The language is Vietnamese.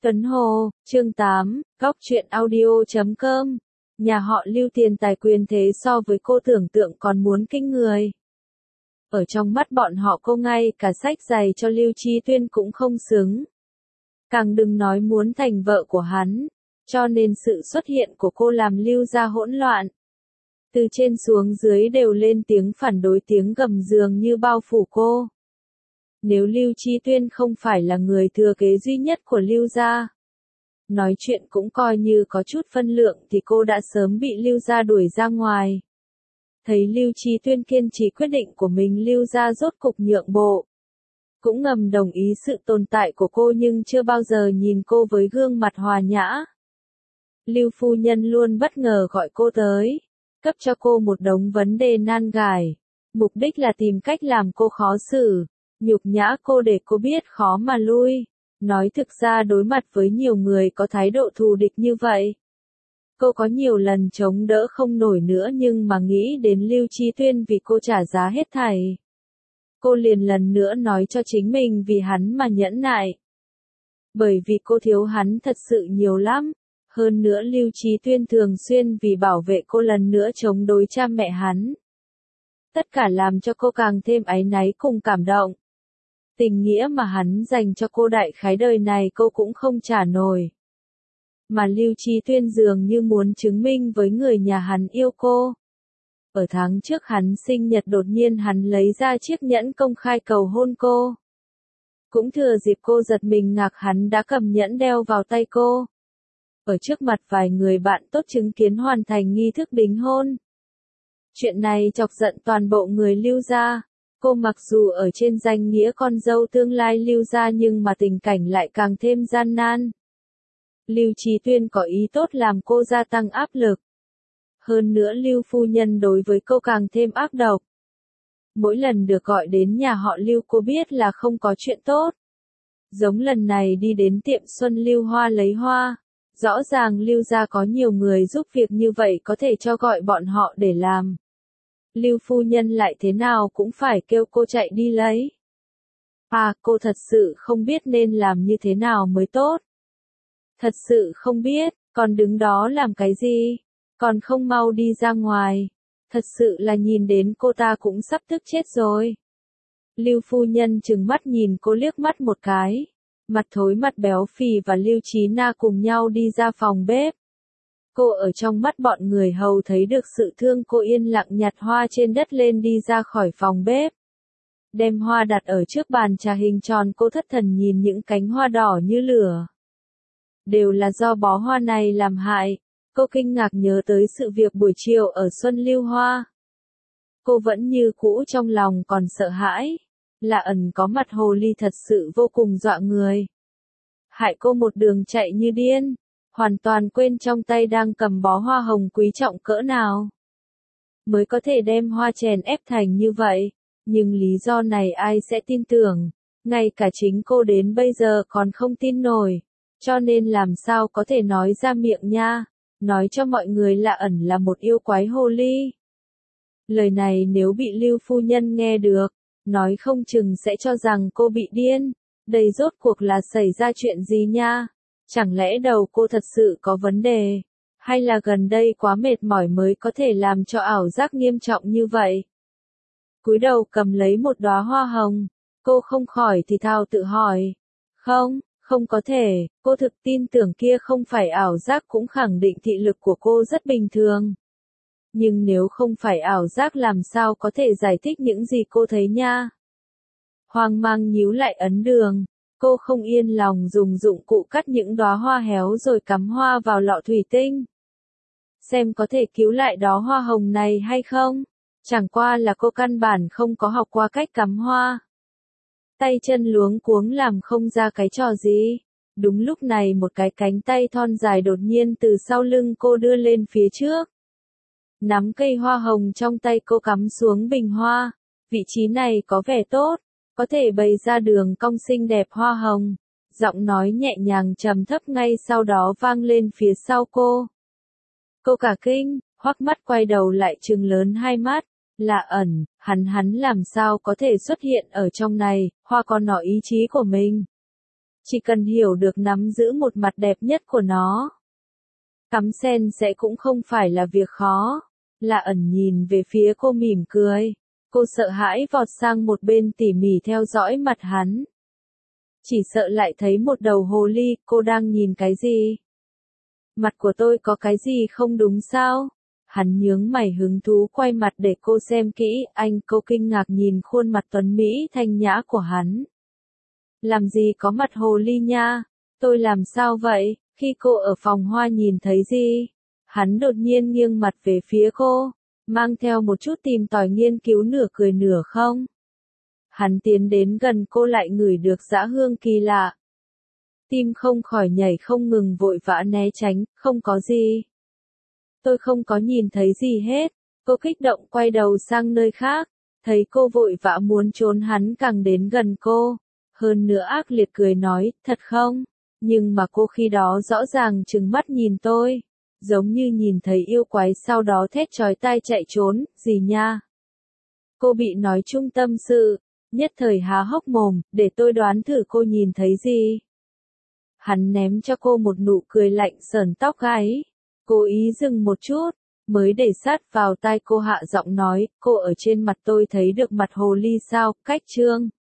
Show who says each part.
Speaker 1: Tuấn Hồ, chương 8, góc truyện audio.com. Nhà họ Lưu tiền tài quyền thế so với cô tưởng tượng còn muốn kinh người. Ở trong mắt bọn họ cô ngay cả sách giày cho Lưu Chí Tuyên cũng không xứng. Càng đừng nói muốn thành vợ của hắn. Cho nên sự xuất hiện của cô làm Lưu gia hỗn loạn. Từ trên xuống dưới đều lên tiếng phản đối, tiếng gầm dường như bao phủ cô. Nếu Lưu Chí Tuyên không phải là người thừa kế duy nhất của Lưu gia, nói chuyện cũng coi như có chút phân lượng thì cô đã sớm bị Lưu gia đuổi ra ngoài. Thấy Lưu Chí Tuyên kiên trì quyết định của mình, Lưu gia rốt cục nhượng bộ. Cũng ngầm đồng ý sự tồn tại của cô nhưng chưa bao giờ nhìn cô với gương mặt hòa nhã. Lưu phu nhân luôn bất ngờ gọi cô tới, cấp cho cô một đống vấn đề nan giải, mục đích là tìm cách làm cô khó xử, nhục nhã cô để cô biết khó mà lui. Nói thực ra đối mặt với nhiều người có thái độ thù địch như vậy, cô có nhiều lần chống đỡ không nổi nữa, nhưng mà nghĩ đến Lưu Chí Tuyên vì cô trả giá hết thảy, cô liền lần nữa nói cho chính mình vì hắn mà nhẫn nại. Bởi vì cô thiếu hắn thật sự nhiều lắm. Hơn nữa Lưu Chí Tuyên thường xuyên vì bảo vệ cô lần nữa chống đối cha mẹ hắn. Tất cả làm cho cô càng thêm áy náy cùng cảm động. Tình nghĩa mà hắn dành cho cô đại khái đời này cô cũng không trả nổi. Mà Lưu Chí Tuyên dường như muốn chứng minh với người nhà hắn yêu cô. Ở tháng trước hắn sinh nhật đột nhiên hắn lấy ra chiếc nhẫn công khai cầu hôn cô. Cũng thừa dịp cô giật mình ngạc, hắn đã cầm nhẫn đeo vào tay cô. Ở trước mặt vài người bạn tốt chứng kiến hoàn thành nghi thức đính hôn. Chuyện này chọc giận toàn bộ người Lưu gia. Cô mặc dù ở trên danh nghĩa con dâu tương lai Lưu gia nhưng mà tình cảnh lại càng thêm gian nan. Lưu Chí Tuyên có ý tốt làm cô gia tăng áp lực. Hơn nữa Lưu phu nhân đối với cô càng thêm ác độc. Mỗi lần được gọi đến nhà họ Lưu cô biết là không có chuyện tốt. Giống lần này đi đến tiệm Xuân Lưu Hoa lấy hoa. Rõ ràng Lưu gia có nhiều người giúp việc như vậy, có thể cho gọi bọn họ để làm. Lưu phu nhân lại thế nào cũng phải kêu cô chạy đi lấy. Cô thật sự không biết nên làm như thế nào mới tốt. Thật sự không biết, còn đứng đó làm cái gì? Còn không mau đi ra ngoài. Thật sự là nhìn đến cô ta cũng sắp tức chết rồi. Lưu phu nhân trừng mắt nhìn cô liếc mắt một cái. Mặt thối mặt béo phì và Lưu Chí Na cùng nhau đi ra phòng bếp. Cô ở trong mắt bọn người hầu thấy được sự thương, cô yên lặng nhặt hoa trên đất lên đi ra khỏi phòng bếp. Đem hoa đặt ở trước bàn trà hình tròn, cô thất thần nhìn những cánh hoa đỏ như lửa. Đều là do bó hoa này làm hại. Cô kinh ngạc nhớ tới sự việc buổi chiều ở Xuân Lưu Hoa. Cô vẫn như cũ trong lòng còn sợ hãi. Là ẩn có mặt hồ ly thật sự vô cùng dọa người. Hại cô một đường chạy như điên, hoàn toàn quên trong tay đang cầm bó hoa hồng quý trọng cỡ nào. Mới có thể đem hoa chèn ép thành như vậy, nhưng lý do này ai sẽ tin tưởng, ngay cả chính cô đến bây giờ còn không tin nổi, cho nên làm sao có thể nói ra miệng nha, nói cho mọi người là ẩn là một yêu quái hồ ly. Lời này nếu bị Lưu phu nhân nghe được, nói không chừng sẽ cho rằng cô bị điên. Đây rốt cuộc là xảy ra chuyện gì nha? Chẳng lẽ đầu cô thật sự có vấn đề? Hay là gần đây quá mệt mỏi mới có thể làm cho ảo giác nghiêm trọng như vậy? Cúi đầu cầm lấy một đóa hoa hồng, cô không khỏi thì thào tự hỏi. Không có thể, cô thực tin tưởng kia không phải ảo giác, cũng khẳng định thị lực của cô rất bình thường. Nhưng nếu không phải ảo giác làm sao có thể giải thích những gì cô thấy nha? Hoang mang nhíu lại ấn đường, cô không yên lòng dùng dụng cụ cắt những đóa hoa héo rồi cắm hoa vào lọ thủy tinh. Xem có thể cứu lại đóa hoa hồng này hay không? Chẳng qua là cô căn bản không có học qua cách cắm hoa. Tay chân luống cuống làm không ra cái trò gì. Đúng lúc này một cái cánh tay thon dài đột nhiên từ sau lưng cô đưa lên phía trước. Nắm cây hoa hồng trong tay cô cắm xuống bình hoa. Vị trí này có vẻ tốt, có thể bày ra đường cong xinh đẹp hoa hồng. Giọng nói nhẹ nhàng trầm thấp ngay sau đó vang lên phía sau cô. Cô cả kinh, hoắc mắt quay đầu lại trừng lớn hai mắt. Là ẩn, hắn làm sao có thể xuất hiện ở trong này, hoa có nó ý chí của mình. Chỉ cần hiểu được nắm giữ một mặt đẹp nhất của nó. Cắm sen sẽ cũng không phải là việc khó. Lạ ẩn nhìn về phía cô mỉm cười. Cô sợ hãi vọt sang một bên tỉ mỉ theo dõi mặt hắn. Chỉ sợ lại thấy một đầu hồ ly, cô đang nhìn cái gì? Mặt của tôi có cái gì không đúng sao? Hắn nhướng mày hứng thú quay mặt để cô xem kỹ, cô kinh ngạc nhìn khuôn mặt tuấn Mỹ thanh nhã của hắn. Làm gì có mặt hồ ly nha? Tôi làm sao vậy? Khi cô ở phòng hoa nhìn thấy gì? Hắn đột nhiên nghiêng mặt về phía cô, mang theo một chút tìm tòi nghiên cứu nửa cười nửa không. Hắn tiến đến gần cô lại ngửi được dã hương kỳ lạ. Tim không khỏi nhảy không ngừng vội vã né tránh, không có gì. Tôi không có nhìn thấy gì hết. Cô kích động quay đầu sang nơi khác. Thấy cô vội vã muốn trốn hắn càng đến gần cô. Hơn nữa ác liệt cười nói, thật không? Nhưng mà cô khi đó rõ ràng trừng mắt nhìn tôi. Giống như nhìn thấy yêu quái sau đó thét chói tai chạy trốn, gì nha? Cô bị nói chung tâm sự. Nhất thời há hốc mồm, để tôi đoán thử cô nhìn thấy gì. Hắn ném cho cô một nụ cười lạnh sởn tóc gáy. Cố ý dừng một chút, mới để sát vào tai cô hạ giọng nói, cô ở trên mặt tôi thấy được mặt hồ ly sao, cách trương.